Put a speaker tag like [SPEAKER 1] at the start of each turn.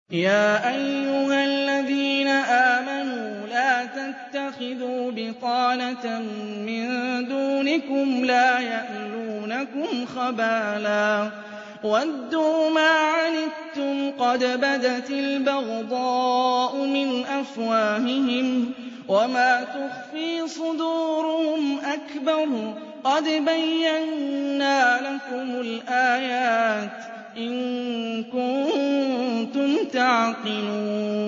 [SPEAKER 1] يَا أَيُّهَا الَّذِينَ آمَنُوا لَا تَتَّخِذُوا بِطَانَةً مِّن دُونِكُمْ لَا يَأْلُونَكُمْ خَبَالًا وَدُّوا مَا عَنِتُّمْ قَدْ بَدَتِ الْبَغْضَاءُ مِنْ أَفْوَاهِهِمْ وَمَا تُخْفِي صُدُورُهُمْ أَكْبَرُ قَدْ بَيَّنَّا لَكُمُ الْآيَاتِ إِن كُنتُمْ تَعْقِلُونَ